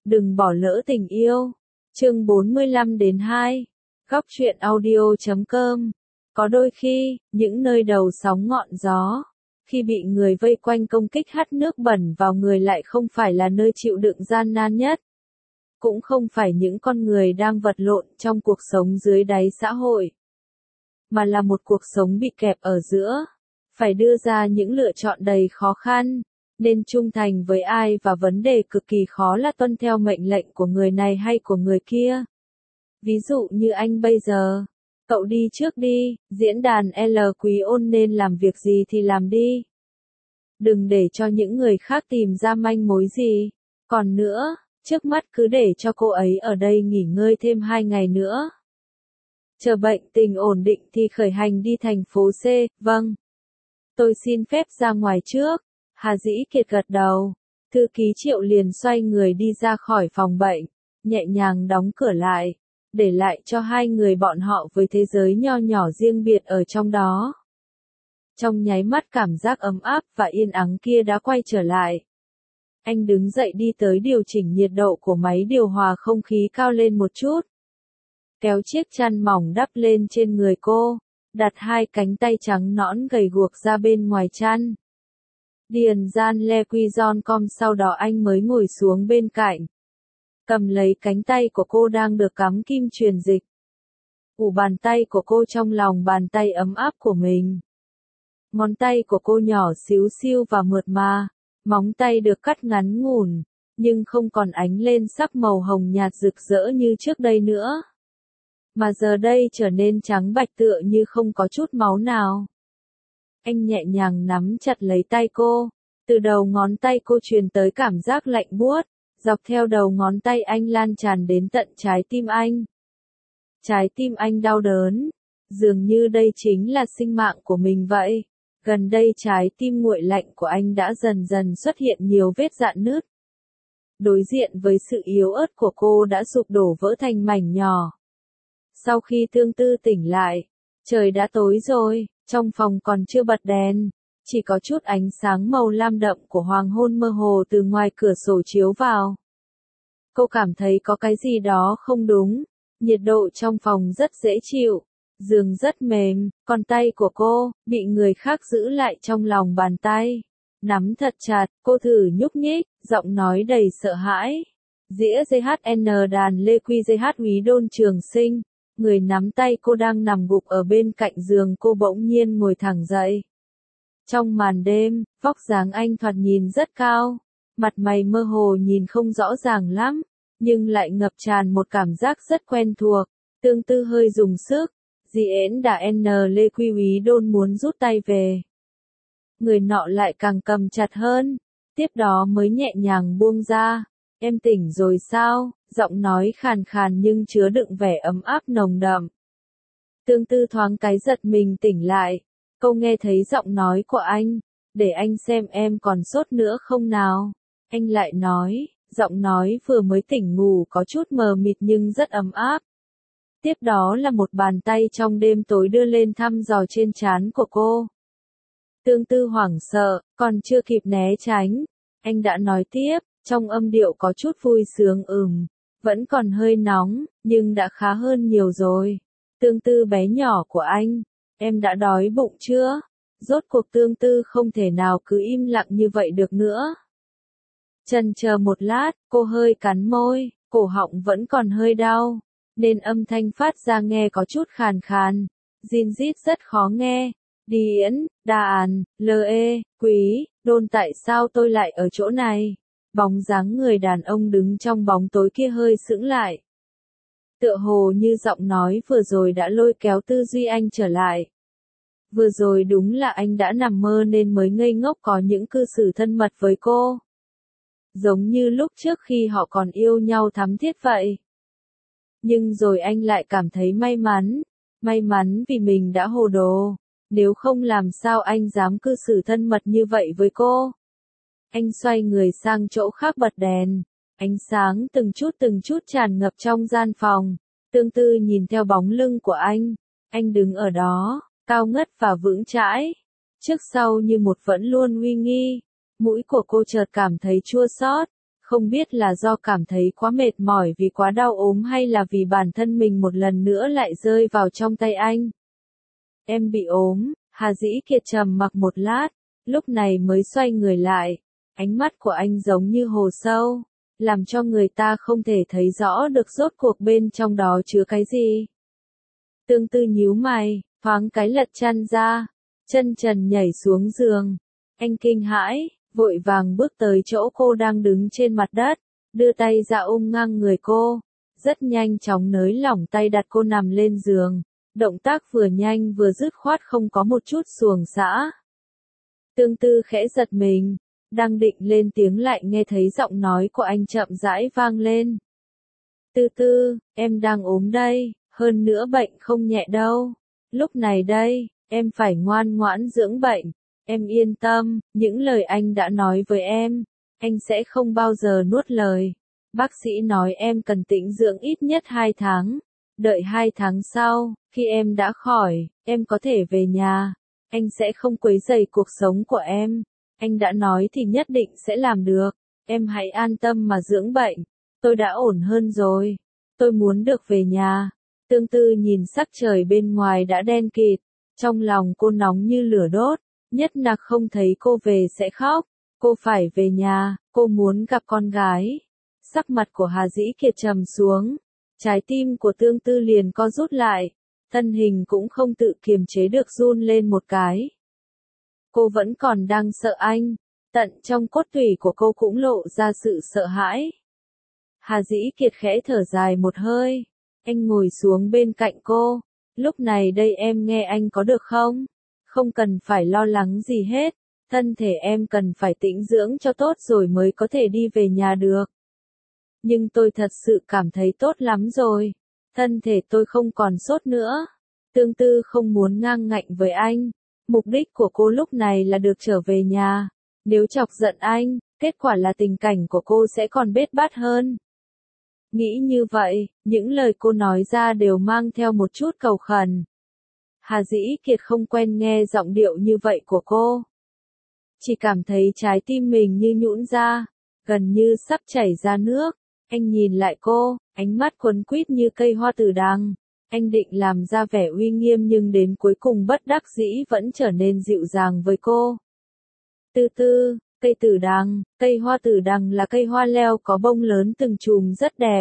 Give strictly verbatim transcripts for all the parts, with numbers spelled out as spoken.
Đừng bỏ lỡ tình yêu. Chương bốn mươi lăm đến hai. Góc truyện audio chấm com. Có đôi khi, những nơi đầu sóng ngọn gió, khi bị người vây quanh công kích hắt nước bẩn vào người lại không phải là nơi chịu đựng gian nan nhất. Cũng không phải những con người đang vật lộn trong cuộc sống dưới đáy xã hội, mà là một cuộc sống bị kẹp ở giữa, phải đưa ra những lựa chọn đầy khó khăn, nên trung thành với ai và vấn đề cực kỳ khó là tuân theo mệnh lệnh của người này hay của người kia. Ví dụ như anh bây giờ, cậu đi trước đi, diễn đàn L Quý ôn nên làm việc gì thì làm đi. Đừng để cho những người khác tìm ra manh mối gì. Còn nữa, trước mắt cứ để cho cô ấy ở đây nghỉ ngơi thêm hai ngày nữa. Chờ bệnh tình ổn định thì khởi hành đi thành phố C, vâng. Tôi xin phép ra ngoài trước. Hà Dĩ Kiệt gật đầu. Thư ký Triệu liền xoay người đi ra khỏi phòng bệnh, nhẹ nhàng đóng cửa lại, để lại cho hai người bọn họ với thế giới nho nhỏ riêng biệt ở trong đó. Trong nháy mắt cảm giác ấm áp và yên ắng kia đã quay trở lại. Anh đứng dậy đi tới điều chỉnh nhiệt độ của máy điều hòa không khí cao lên một chút. Kéo chiếc chăn mỏng đắp lên trên người cô, đặt hai cánh tay trắng nõn gầy guộc ra bên ngoài chăn. Điền gian le quy giòn com sau đó anh mới ngồi xuống bên cạnh. Cầm lấy cánh tay của cô đang được cắm kim truyền dịch. Ủ bàn tay của cô trong lòng bàn tay ấm áp của mình. Ngón tay của cô nhỏ xíu xiu và mượt mà, móng tay được cắt ngắn ngủn, nhưng không còn ánh lên sắc màu hồng nhạt rực rỡ như trước đây nữa. Mà giờ đây trở nên trắng bạch tựa như không có chút máu nào. Anh nhẹ nhàng nắm chặt lấy tay cô, từ đầu ngón tay cô truyền tới cảm giác lạnh buốt, dọc theo đầu ngón tay anh lan tràn đến tận trái tim anh. Trái tim anh đau đớn, dường như đây chính là sinh mạng của mình vậy. Gần đây trái tim nguội lạnh của anh đã dần dần xuất hiện nhiều vết rạn nứt. Đối diện với sự yếu ớt của cô đã sụp đổ vỡ thành mảnh nhỏ. Sau khi Tương Tư tỉnh lại, trời đã tối rồi, trong phòng còn chưa bật đèn, chỉ có chút ánh sáng màu lam đậm của hoàng hôn mơ hồ từ ngoài cửa sổ chiếu vào. Cô cảm thấy có cái gì đó không đúng, nhiệt độ trong phòng rất dễ chịu, giường rất mềm, còn tay của cô, bị người khác giữ lại trong lòng bàn tay. Nắm thật chặt, cô thử nhúc nhích, giọng nói đầy sợ hãi. Dĩa giê hát en đàn Lê Quy giê hát Úy Đôn Trường Sinh. Người nắm tay cô đang nằm gục ở bên cạnh giường cô bỗng nhiên ngồi thẳng dậy. Trong màn đêm, vóc dáng anh thoạt nhìn rất cao, mặt mày mơ hồ nhìn không rõ ràng lắm, nhưng lại ngập tràn một cảm giác rất quen thuộc. Tương Tư hơi dùng sức, dì ễn đã N Lê Quy Úy Đôn muốn rút tay về. Người nọ lại càng cầm chặt hơn, tiếp đó mới nhẹ nhàng buông ra. Em tỉnh rồi sao? Giọng nói khàn khàn nhưng chứa đựng vẻ ấm áp nồng đậm. Tương Tư thoáng cái giật mình tỉnh lại. Cô nghe thấy giọng nói của anh. Để anh xem em còn sốt nữa không nào? Anh lại nói, giọng nói vừa mới tỉnh ngủ có chút mờ mịt nhưng rất ấm áp. Tiếp đó là một bàn tay trong đêm tối đưa lên thăm dò trên trán của cô. Tương Tư hoảng sợ, còn chưa kịp né tránh. Anh đã nói tiếp, trong âm điệu có chút vui sướng ừm. Vẫn còn hơi nóng, nhưng đã khá hơn nhiều rồi. Tương Tư bé nhỏ của anh, em đã đói bụng chưa? Rốt cuộc Tương Tư không thể nào cứ im lặng như vậy được nữa. Chần chờ một lát, cô hơi cắn môi, cổ họng vẫn còn hơi đau, nên âm thanh phát ra nghe có chút khàn khàn, rin rít rất khó nghe. Điễn, Đàn, Lê, Quý, Đôn tại sao tôi lại ở chỗ này? Bóng dáng người đàn ông đứng trong bóng tối kia hơi sững lại. Tựa hồ như giọng nói vừa rồi đã lôi kéo tư duy anh trở lại. Vừa rồi đúng là anh đã nằm mơ nên mới ngây ngốc có những cư xử thân mật với cô. Giống như lúc trước khi họ còn yêu nhau thắm thiết vậy. Nhưng rồi anh lại cảm thấy may mắn. May mắn vì mình đã hồ đồ. Nếu không làm sao anh dám cư xử thân mật như vậy với cô. Anh xoay người sang chỗ khác bật đèn. Ánh sáng từng chút từng chút tràn ngập trong gian phòng. Tương Tư nhìn theo bóng lưng của anh. Anh đứng ở đó, cao ngất và vững chãi. Trước sau như một vẫn luôn uy nghi. Mũi của cô chợt cảm thấy chua xót. Không biết là do cảm thấy quá mệt mỏi vì quá đau ốm hay là vì bản thân mình một lần nữa lại rơi vào trong tay anh. Em bị ốm, Hà Dĩ Kiệt trầm mặc một lát, lúc này mới xoay người lại. Ánh mắt của anh giống như hồ sâu, làm cho người ta không thể thấy rõ được rốt cuộc bên trong đó chứa cái gì. Tương Tư nhíu mày, thoáng cái lật chăn ra, chân trần nhảy xuống giường. Anh kinh hãi, vội vàng bước tới chỗ cô đang đứng trên mặt đất, đưa tay ra ôm ngang người cô, rất nhanh chóng nới lỏng tay đặt cô nằm lên giường, động tác vừa nhanh vừa dứt khoát không có một chút xuồng xã. Tương Tư khẽ giật mình, đang định lên tiếng lại nghe thấy giọng nói của anh chậm rãi vang lên. Tư Tư, em đang ốm đây, hơn nữa bệnh không nhẹ đâu, lúc này đây, em phải ngoan ngoãn dưỡng bệnh. Em yên tâm, những lời anh đã nói với em, anh sẽ không bao giờ nuốt lời. Bác sĩ nói em cần tĩnh dưỡng ít nhất hai tháng. Đợi hai tháng sau, khi em đã khỏi, em có thể về nhà. Anh sẽ không quấy rầy cuộc sống của em. Anh đã nói thì nhất định sẽ làm được. Em hãy an tâm mà dưỡng bệnh. Tôi đã ổn hơn rồi. Tôi muốn được về nhà. Tương Tư nhìn sắc trời bên ngoài đã đen kịt. Trong lòng cô nóng như lửa đốt. Nhất là không thấy cô về sẽ khóc, cô phải về nhà, cô muốn gặp con gái. Sắc mặt của Hà Dĩ Kiệt trầm xuống, trái tim của Tương Tư liền co rút lại, thân hình cũng không tự kiềm chế được run lên một cái. Cô vẫn còn đang sợ anh, tận trong cốt tủy của cô cũng lộ ra sự sợ hãi. Hà Dĩ Kiệt khẽ thở dài một hơi, anh ngồi xuống bên cạnh cô, lúc này đây em nghe anh có được không? Không cần phải lo lắng gì hết, thân thể em cần phải tĩnh dưỡng cho tốt rồi mới có thể đi về nhà được. Nhưng tôi thật sự cảm thấy tốt lắm rồi, thân thể tôi không còn sốt nữa. Tương Tư không muốn ngang ngạnh với anh, mục đích của cô lúc này là được trở về nhà. Nếu chọc giận anh, kết quả là tình cảnh của cô sẽ còn bết bát hơn. Nghĩ như vậy, những lời cô nói ra đều mang theo một chút cầu khẩn. Hà Dĩ Kiệt không quen nghe giọng điệu như vậy của cô. Chỉ cảm thấy trái tim mình như nhũn ra, gần như sắp chảy ra nước. Anh nhìn lại cô, ánh mắt quấn quýt như cây hoa tử đằng. Anh định làm ra vẻ uy nghiêm nhưng đến cuối cùng bất đắc dĩ vẫn trở nên dịu dàng với cô. Tư Tư, cây tử đằng, cây hoa tử đằng là cây hoa leo có bông lớn từng chùm rất đẹp.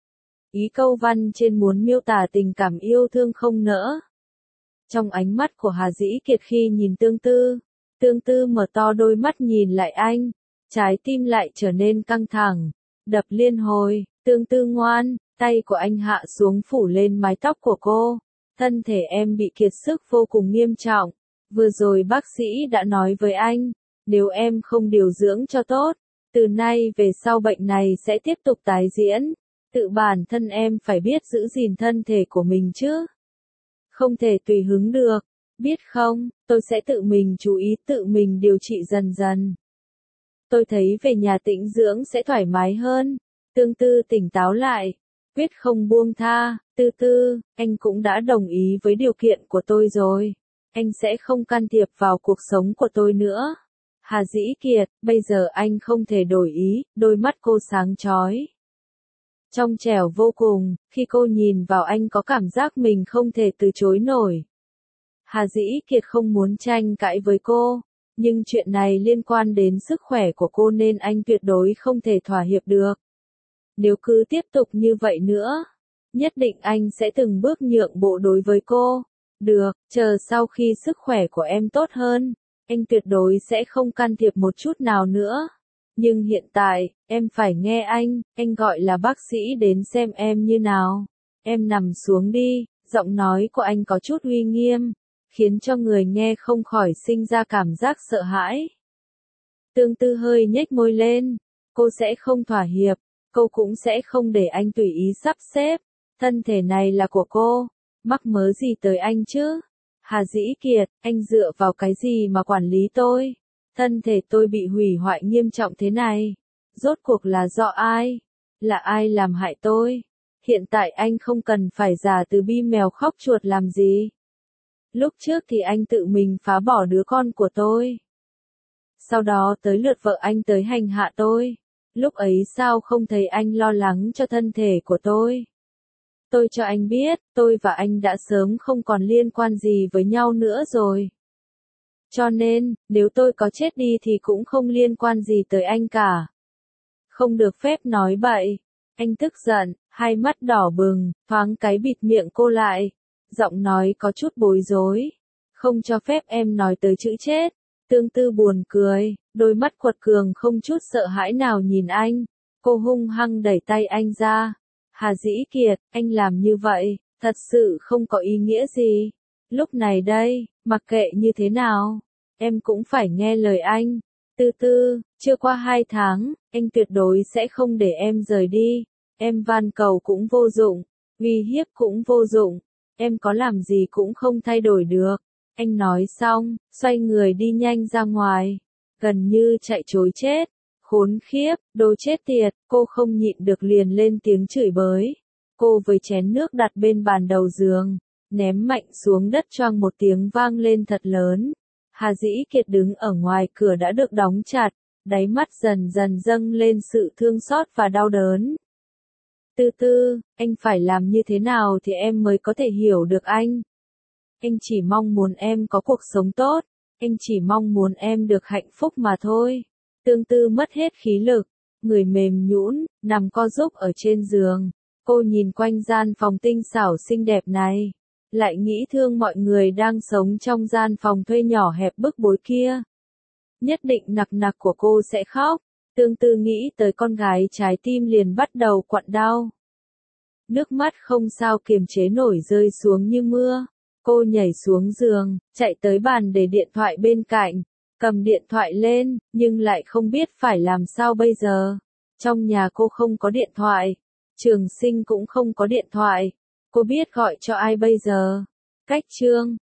Ý câu văn trên muốn miêu tả tình cảm yêu thương không nỡ. Trong ánh mắt của Hà Dĩ Kiệt khi nhìn Tương Tư, Tương Tư mở to đôi mắt nhìn lại anh, trái tim lại trở nên căng thẳng, đập liên hồi. Tương Tư ngoan, tay của anh hạ xuống phủ lên mái tóc của cô, thân thể em bị kiệt sức vô cùng nghiêm trọng, vừa rồi bác sĩ đã nói với anh, nếu em không điều dưỡng cho tốt, từ nay về sau bệnh này sẽ tiếp tục tái diễn, tự bản thân em phải biết giữ gìn thân thể của mình chứ. Không thể tùy hứng được, biết không, tôi sẽ tự mình chú ý tự mình điều trị dần dần. Tôi thấy về nhà tĩnh dưỡng sẽ thoải mái hơn. Tương Tư tỉnh táo lại, quyết không buông tha. Tư Tư, anh cũng đã đồng ý với điều kiện của tôi rồi. Anh sẽ không can thiệp vào cuộc sống của tôi nữa. Hà Dĩ Kiệt, bây giờ anh không thể đổi ý, đôi mắt cô sáng chói. Trong trẻo vô cùng, khi cô nhìn vào anh có cảm giác mình không thể từ chối nổi. Hà Dĩ Kiệt không muốn tranh cãi với cô, nhưng chuyện này liên quan đến sức khỏe của cô nên anh tuyệt đối không thể thỏa hiệp được. Nếu cứ tiếp tục như vậy nữa, nhất định anh sẽ từng bước nhượng bộ đối với cô. Được, chờ sau khi sức khỏe của em tốt hơn, anh tuyệt đối sẽ không can thiệp một chút nào nữa. Nhưng hiện tại, em phải nghe anh, anh gọi là bác sĩ đến xem em như nào. Em nằm xuống đi, giọng nói của anh có chút uy nghiêm, khiến cho người nghe không khỏi sinh ra cảm giác sợ hãi. Tương Tư hơi nhếch môi lên, cô sẽ không thỏa hiệp, cô cũng sẽ không để anh tùy ý sắp xếp, thân thể này là của cô, mắc mớ gì tới anh chứ? Hà Dĩ Kiệt, anh dựa vào cái gì mà quản lý tôi? Thân thể tôi bị hủy hoại nghiêm trọng thế này, rốt cuộc là do ai? Là ai làm hại tôi? Hiện tại anh không cần phải giả từ bi mèo khóc chuột làm gì. Lúc trước thì anh tự mình phá bỏ đứa con của tôi. Sau đó tới lượt vợ anh tới hành hạ tôi. Lúc ấy sao không thấy anh lo lắng cho thân thể của tôi? Tôi cho anh biết, tôi và anh đã sớm không còn liên quan gì với nhau nữa rồi. Cho nên, nếu tôi có chết đi thì cũng không liên quan gì tới anh cả. Không được phép nói bậy. Anh tức giận, hai mắt đỏ bừng, thoáng cái bịt miệng cô lại. Giọng nói có chút bối rối. Không cho phép em nói tới chữ chết. Tương Tư buồn cười, đôi mắt quật cường không chút sợ hãi nào nhìn anh. Cô hung hăng đẩy tay anh ra. Hà Dĩ Kiệt, anh làm như vậy, thật sự không có ý nghĩa gì. Lúc này đây, mặc kệ như thế nào, em cũng phải nghe lời anh. Tư Tư, chưa qua hai tháng, anh tuyệt đối sẽ không để em rời đi. Em van cầu cũng vô dụng, uy hiếp cũng vô dụng. Em có làm gì cũng không thay đổi được. Anh nói xong, xoay người đi nhanh ra ngoài. Gần như chạy trối chết. Khốn khiếp, đồ chết tiệt, cô không nhịn được liền lên tiếng chửi bới. Cô với chén nước đặt bên bàn đầu giường, ném mạnh xuống đất choang một tiếng vang lên thật lớn. Hà Dĩ Kiệt đứng ở ngoài cửa đã được đóng chặt, đáy mắt dần dần dâng lên sự thương xót và đau đớn. Tư Tư, anh phải làm như thế nào thì em mới có thể hiểu được anh? Anh chỉ mong muốn em có cuộc sống tốt, anh chỉ mong muốn em được hạnh phúc mà thôi. Tương Tư mất hết khí lực, người mềm nhũn, nằm co rúm ở trên giường. Cô nhìn quanh gian phòng tinh xảo xinh đẹp này, lại nghĩ thương mọi người đang sống trong gian phòng thuê nhỏ hẹp bức bối kia. Nhất định nặc nặc của cô sẽ khóc. Tương Tư nghĩ tới con gái trái tim liền bắt đầu quặn đau. Nước mắt không sao kiềm chế nổi rơi xuống như mưa. Cô nhảy xuống giường, chạy tới bàn để điện thoại bên cạnh. Cầm điện thoại lên, nhưng lại không biết phải làm sao bây giờ. Trong nhà cô không có điện thoại. Trường Sinh cũng không có điện thoại. Cô biết gọi cho ai bây giờ? Cách Trương,